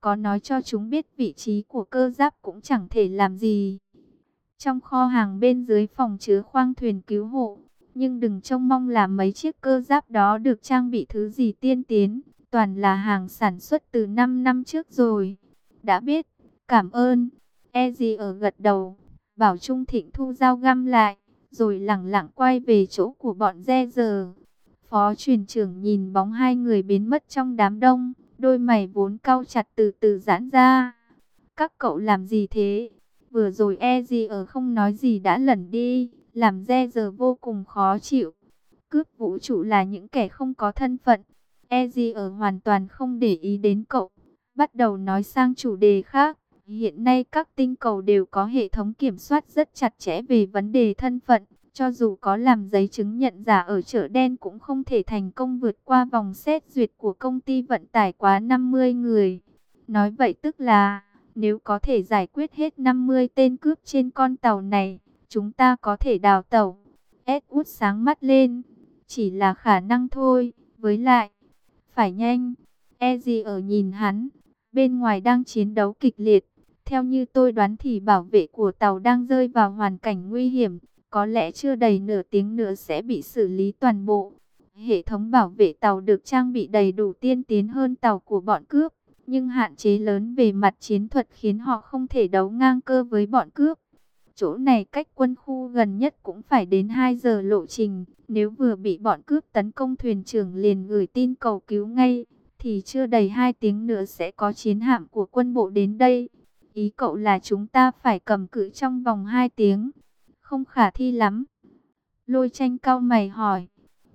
S1: có nói cho chúng biết vị trí của cơ giáp cũng chẳng thể làm gì. Trong kho hàng bên dưới phòng chứa khoang thuyền cứu hộ, nhưng đừng trông mong là mấy chiếc cơ giáp đó được trang bị thứ gì tiên tiến, toàn là hàng sản xuất từ 5 năm trước rồi. Đã biết, cảm ơn. Ezzy ở gật đầu, bảo Trung Thịnh thu dao găm lại, rồi lẳng lặng quay về chỗ của bọn Re giờ. Phó thuyền trưởng nhìn bóng hai người biến mất trong đám đông, đôi mày vốn cau chặt từ từ giãn ra. Các cậu làm gì thế? Vừa rồi Ezzy ở không nói gì đã lẩn đi, làm Re giờ vô cùng khó chịu. Cướp vũ trụ là những kẻ không có thân phận. Ezzy ở hoàn toàn không để ý đến cậu, bắt đầu nói sang chủ đề khác. Hiện nay các tinh cầu đều có hệ thống kiểm soát rất chặt chẽ về vấn đề thân phận. Cho dù có làm giấy chứng nhận giả ở chợ đen cũng không thể thành công vượt qua vòng xét duyệt của công ty vận tải quá 50 người. Nói vậy tức là, nếu có thể giải quyết hết 50 tên cướp trên con tàu này, chúng ta có thể đào tẩu. Edward sáng mắt lên, chỉ là khả năng thôi, với lại, phải nhanh. Ezzy ở nhìn hắn, bên ngoài đang chiến đấu kịch liệt. Theo như tôi đoán thì bảo vệ của tàu đang rơi vào hoàn cảnh nguy hiểm. Có lẽ chưa đầy nửa tiếng nữa sẽ bị xử lý toàn bộ. Hệ thống bảo vệ tàu được trang bị đầy đủ tiên tiến hơn tàu của bọn cướp. Nhưng hạn chế lớn về mặt chiến thuật khiến họ không thể đấu ngang cơ với bọn cướp. Chỗ này cách quân khu gần nhất cũng phải đến 2 giờ lộ trình. Nếu vừa bị bọn cướp tấn công thuyền trưởng liền gửi tin cầu cứu ngay, thì chưa đầy 2 tiếng nữa sẽ có chiến hạm của quân bộ đến đây. Ý cậu là chúng ta phải cầm cự trong vòng 2 tiếng. Không khả thi lắm. Lôi Tranh cau mày hỏi.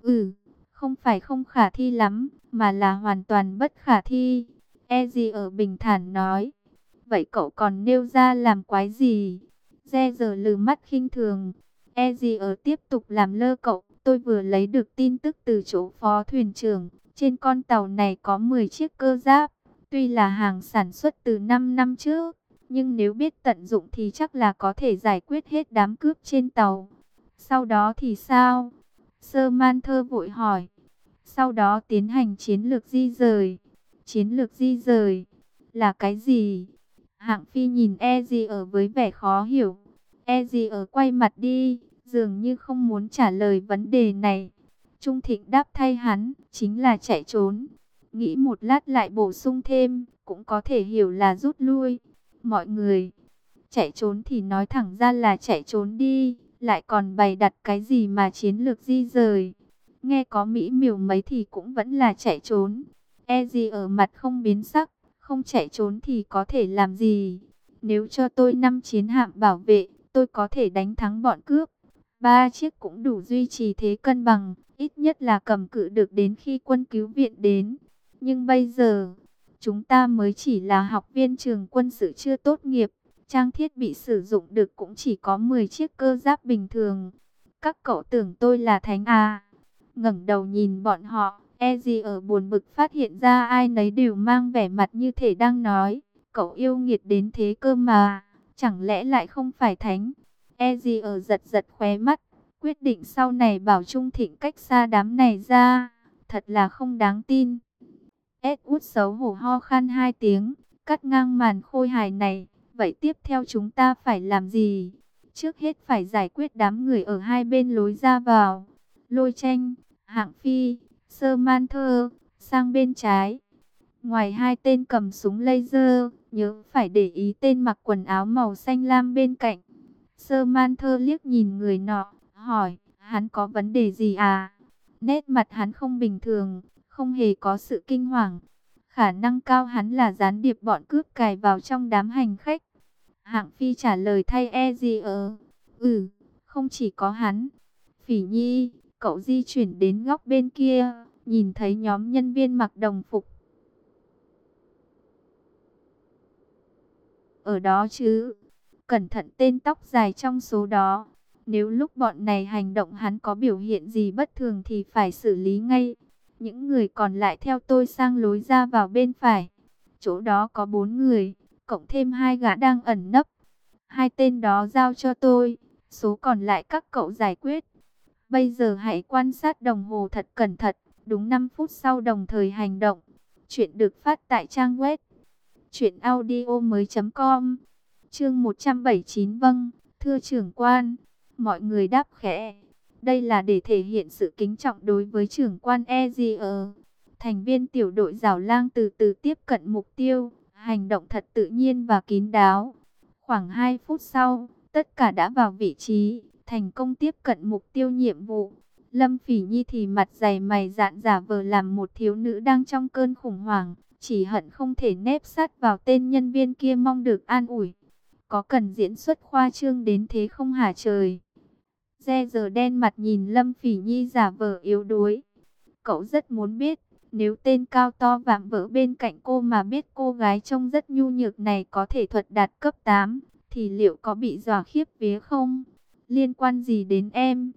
S1: Không phải không khả thi lắm, mà là hoàn toàn bất khả thi. Ezzy ở bình thản nói. Vậy cậu còn nêu ra làm quái gì? Re giờ lừ mắt khinh thường. Ezzy ở tiếp tục làm lơ cậu. Tôi vừa lấy được tin tức từ chỗ phó thuyền trưởng. Trên con tàu này có 10 chiếc cơ giáp. Tuy là hàng sản xuất từ 5 năm trước, nhưng nếu biết tận dụng thì chắc là có thể giải quyết hết đám cướp trên tàu. Sau đó thì sao? Samantha vội hỏi. Sau đó tiến hành chiến lược di rời. Chiến lược di rời là cái gì? Hạng Phi nhìn Ezzy ở với vẻ khó hiểu. Ezzy ở quay mặt đi, dường như không muốn trả lời vấn đề này. Trung Thịnh đáp thay hắn, chính là chạy trốn. Nghĩ một lát lại bổ sung thêm, cũng có thể hiểu là rút lui. Mọi người, chạy trốn thì nói thẳng ra là chạy trốn đi, lại còn bày đặt cái gì mà chiến lược di rời. Nghe có mỹ miều mấy thì cũng vẫn là chạy trốn. Ezzy ở mặt không biến sắc, không chạy trốn thì có thể làm gì? Nếu cho tôi 5 chiến hạm bảo vệ, tôi có thể đánh thắng bọn cướp. 3 chiếc cũng đủ duy trì thế cân bằng, ít nhất là cầm cự được đến khi quân cứu viện đến. Nhưng bây giờ, chúng ta mới chỉ là học viên trường quân sự chưa tốt nghiệp, trang thiết bị sử dụng được cũng chỉ có 10 chiếc cơ giáp bình thường. Các cậu tưởng tôi là thánh à? Ngẩng đầu nhìn bọn họ, Ezzy ở buồn bực phát hiện ra ai nấy đều mang vẻ mặt như thể đang nói, cậu yêu nghiệt đến thế cơ mà, chẳng lẽ lại không phải thánh? Ezzy ở giật giật khóe mắt, quyết định sau này bảo Trung Thịnh cách xa đám này ra, thật là không đáng tin. Edward xấu hổ ho khan 2 tiếng, cắt ngang màn khôi hài này. Vậy tiếp theo chúng ta phải làm gì? Trước hết phải giải quyết đám người ở hai bên lối ra vào. Lôi Tranh, Hạng Phi, Samantha, sang bên trái. Ngoài hai tên cầm súng laser, nhớ phải để ý tên mặc quần áo màu xanh lam bên cạnh. Samantha liếc nhìn người nọ, hỏi, hắn có vấn đề gì à? Nét mặt hắn không bình thường, không hề có sự kinh hoàng. Khả năng cao hắn là gián điệp bọn cướp cài vào trong đám hành khách. Hạng Phi trả lời thay Ezzy ở. Không chỉ có hắn. Phỉ Nhi, cậu di chuyển đến góc bên kia, nhìn thấy nhóm nhân viên mặc đồng phục ở đó chứ? Cẩn thận tên tóc dài trong số đó. Nếu lúc bọn này hành động hắn có biểu hiện gì bất thường thì phải xử lý ngay. Những người còn lại theo tôi sang lối ra vào bên phải. Chỗ đó có 4 người, cộng thêm 2 gã đang ẩn nấp. 2 tên đó giao cho tôi, số còn lại các cậu giải quyết. Bây giờ hãy quan sát đồng hồ thật cẩn thận, đúng 5 phút sau đồng thời hành động. Chuyện được phát tại trang web truyệnaudiomoi.com. Chương 179. Vâng, thưa trưởng quan. Mọi người đáp khẽ. Đây là để thể hiện sự kính trọng đối với trưởng quan Ezier. Thành viên tiểu đội Giảo Lang từ từ tiếp cận mục tiêu, hành động thật tự nhiên và kín đáo. Khoảng 2 phút sau, tất cả đã vào vị trí, thành công tiếp cận mục tiêu nhiệm vụ. Lâm Phỉ Nhi thì mặt dày mày dạn giả vờ làm một thiếu nữ đang trong cơn khủng hoảng, chỉ hận không thể nép sát vào tên nhân viên kia mong được an ủi. Có cần diễn xuất khoa trương đến thế không hả trời? Re giờ đen mặt nhìn Lâm Phỉ Nhi giả vờ yếu đuối. Cậu rất muốn biết, nếu tên cao to vạm vỡ bên cạnh cô mà biết cô gái trông rất nhu nhược này có thể thuật đạt cấp 8, thì liệu có bị dọa khiếp vía không? Liên quan gì đến em?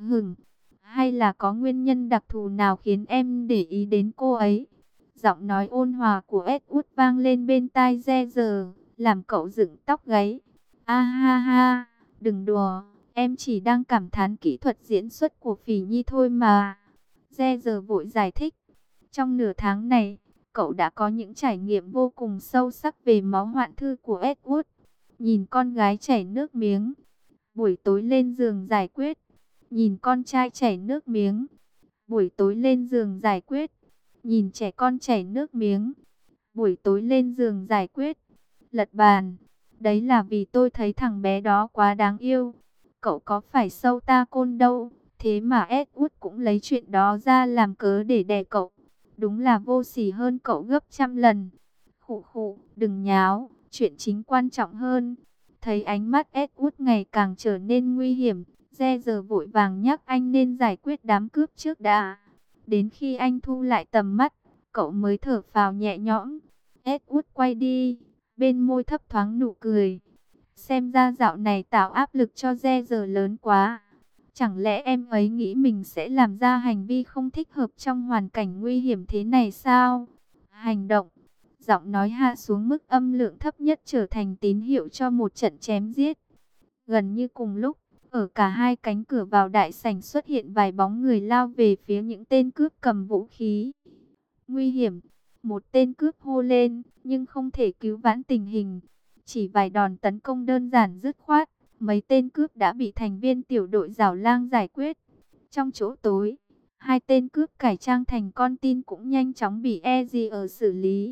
S1: Hay là có nguyên nhân đặc thù nào khiến em để ý đến cô ấy? Giọng nói ôn hòa của Edward vang lên bên tai Re giờ, làm cậu dựng tóc gáy. A ha ha, đừng đùa, em chỉ đang cảm thán kỹ thuật diễn xuất của Phỉ Nhi thôi mà. Re giờ vội giải thích. Trong nửa tháng này, cậu đã có những trải nghiệm vô cùng sâu sắc về máu hoạn thư của Edward. Nhìn con gái chảy nước miếng, buổi tối lên giường giải quyết. Nhìn con trai chảy nước miếng, buổi tối lên giường giải quyết. Nhìn trẻ con chảy nước miếng, buổi tối lên giường giải quyết. Lật bàn, đấy là vì tôi thấy thằng bé đó quá đáng yêu. Cậu có phải sâu ta côn đâu, thế mà Edward cũng lấy chuyện đó ra làm cớ để đè cậu. Đúng là vô sỉ hơn cậu gấp trăm lần. Khụ khụ, đừng nháo, chuyện chính quan trọng hơn. Thấy ánh mắt Edward ngày càng trở nên nguy hiểm, Re giờ vội vàng nhắc anh nên giải quyết đám cướp trước đã. Đến khi anh thu lại tầm mắt, cậu mới thở phào nhẹ nhõm. Edward quay đi, bên môi thấp thoáng nụ cười. Xem ra dạo này tạo áp lực cho Re giờ lớn quá. Chẳng lẽ em ấy nghĩ mình sẽ làm ra hành vi không thích hợp trong hoàn cảnh nguy hiểm thế này sao? Hành động, giọng nói hạ xuống mức âm lượng thấp nhất trở thành tín hiệu cho một trận chém giết. Gần như cùng lúc, ở cả hai cánh cửa vào đại sảnh xuất hiện vài bóng người lao về phía những tên cướp cầm vũ khí. Nguy hiểm, một tên cướp hô lên, nhưng không thể cứu vãn tình hình. Chỉ vài đòn tấn công đơn giản dứt khoát, mấy tên cướp đã bị thành viên tiểu đội Giảo Lang giải quyết. Trong chỗ tối, hai tên cướp cải trang thành con tin cũng nhanh chóng bị Ezier xử lý.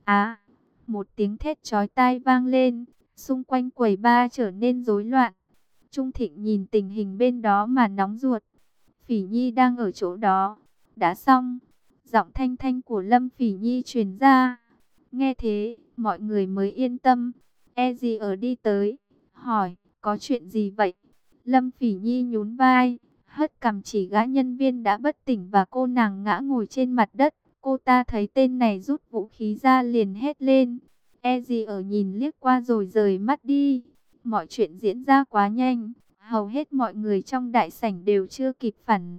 S1: Một tiếng thét chói tai vang lên, xung quanh quầy bar trở nên rối loạn. Trung Thịnh nhìn tình hình bên đó mà nóng ruột. Phỉ Nhi đang ở chỗ đó. Đã xong. Giọng thanh thanh của Lâm Phỉ Nhi truyền ra. Nghe thế, mọi người mới yên tâm. Ezier đi tới, hỏi, có chuyện gì vậy? Lâm Phỉ Nhi nhún vai, hất cằm chỉ gã nhân viên đã bất tỉnh và cô nàng ngã ngồi trên mặt đất. Cô ta thấy tên này rút vũ khí ra liền hét lên. Ezier nhìn liếc qua rồi rời mắt đi. Mọi chuyện diễn ra quá nhanh, hầu hết mọi người trong đại sảnh đều chưa kịp phản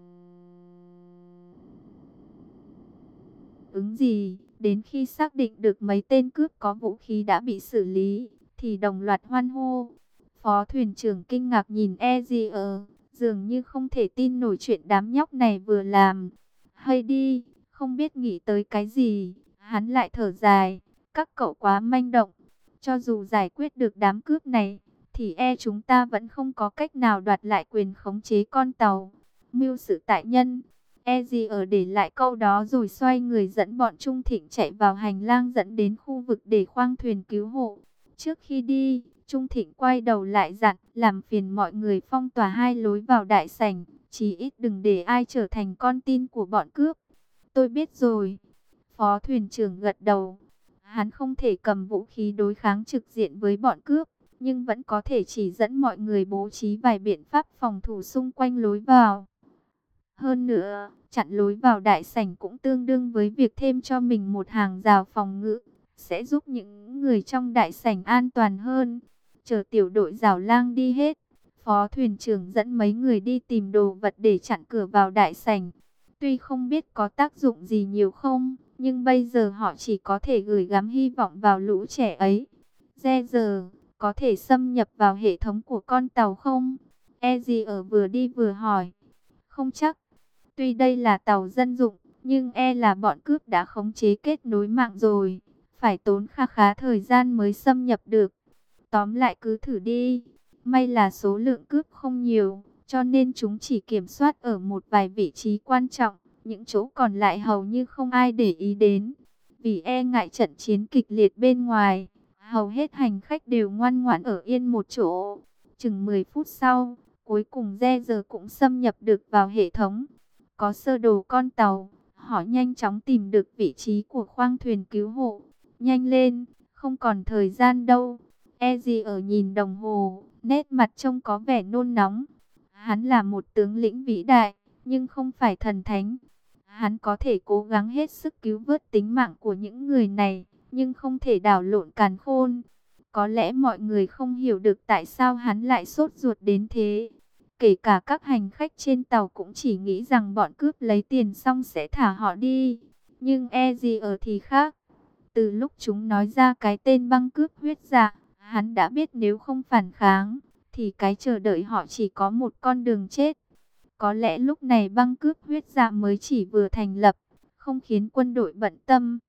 S1: ứng gì. Đến khi xác định được mấy tên cướp có vũ khí đã bị xử lý, thì đồng loạt hoan hô. Phó thuyền trưởng kinh ngạc nhìn Ezier, dường như không thể tin nổi chuyện đám nhóc này vừa làm. Hay đi, không biết nghĩ tới cái gì, hắn lại thở dài, các cậu quá manh động. Cho dù giải quyết được đám cướp này, thì chúng ta vẫn không có cách nào đoạt lại quyền khống chế con tàu. Mưu sự tại nhân. Ezier để lại câu đó rồi xoay người dẫn bọn Trung Thịnh chạy vào hành lang dẫn đến khu vực để khoang thuyền cứu hộ. Trước khi đi, Trung Thịnh quay đầu lại dặn, làm phiền mọi người phong tỏa hai lối vào đại sảnh, chí ít đừng để ai trở thành con tin của bọn cướp. Tôi biết rồi. Phó thuyền trưởng gật đầu. Hắn không thể cầm vũ khí đối kháng trực diện với bọn cướp, nhưng vẫn có thể chỉ dẫn mọi người bố trí vài biện pháp phòng thủ xung quanh lối vào. Hơn nữa, chặn lối vào đại sảnh cũng tương đương với việc thêm cho mình một hàng rào phòng ngự, sẽ giúp những người trong đại sảnh an toàn hơn. Chờ tiểu đội Giảo Lang đi hết, phó thuyền trưởng dẫn mấy người đi tìm đồ vật để chặn cửa vào đại sảnh. Tuy không biết có tác dụng gì nhiều không, nhưng bây giờ họ chỉ có thể gửi gắm hy vọng vào lũ trẻ ấy. Re giờ, có thể xâm nhập vào hệ thống của con tàu không? Ezier vừa đi vừa hỏi. Không chắc. Tuy đây là tàu dân dụng, nhưng là bọn cướp đã khống chế kết nối mạng rồi. phải tốn kha khá thời gian mới xâm nhập được. Tóm lại cứ thử đi. May là số lượng cướp không nhiều, cho nên chúng chỉ kiểm soát ở một vài vị trí quan trọng. Những chỗ còn lại hầu như không ai để ý đến. Vì e ngại trận chiến kịch liệt bên ngoài, hầu hết hành khách đều ngoan ngoãn ở yên một chỗ. Chừng 10 phút sau, cuối cùng re giờ cũng xâm nhập được vào hệ thống. Có sơ đồ con tàu, họ nhanh chóng tìm được vị trí của khoang thuyền cứu hộ. Nhanh lên, không còn thời gian đâu. Eddie ở nhìn đồng hồ, nét mặt trông có vẻ nôn nóng. Hắn là một tướng lĩnh vĩ đại, nhưng không phải thần thánh. Hắn có thể cố gắng hết sức cứu vớt tính mạng của những người này, nhưng không thể đảo lộn càn khôn. Có lẽ mọi người không hiểu được tại sao hắn lại sốt ruột đến thế. Kể cả các hành khách trên tàu cũng chỉ nghĩ rằng bọn cướp lấy tiền xong sẽ thả họ đi. Nhưng Eddie ở thì khác. Từ lúc chúng nói ra cái tên băng cướp huyết dạ, hắn đã biết nếu không phản kháng, thì cái chờ đợi họ chỉ có một con đường chết. Có lẽ lúc này băng cướp huyết dạ mới chỉ vừa thành lập, không khiến quân đội bận tâm.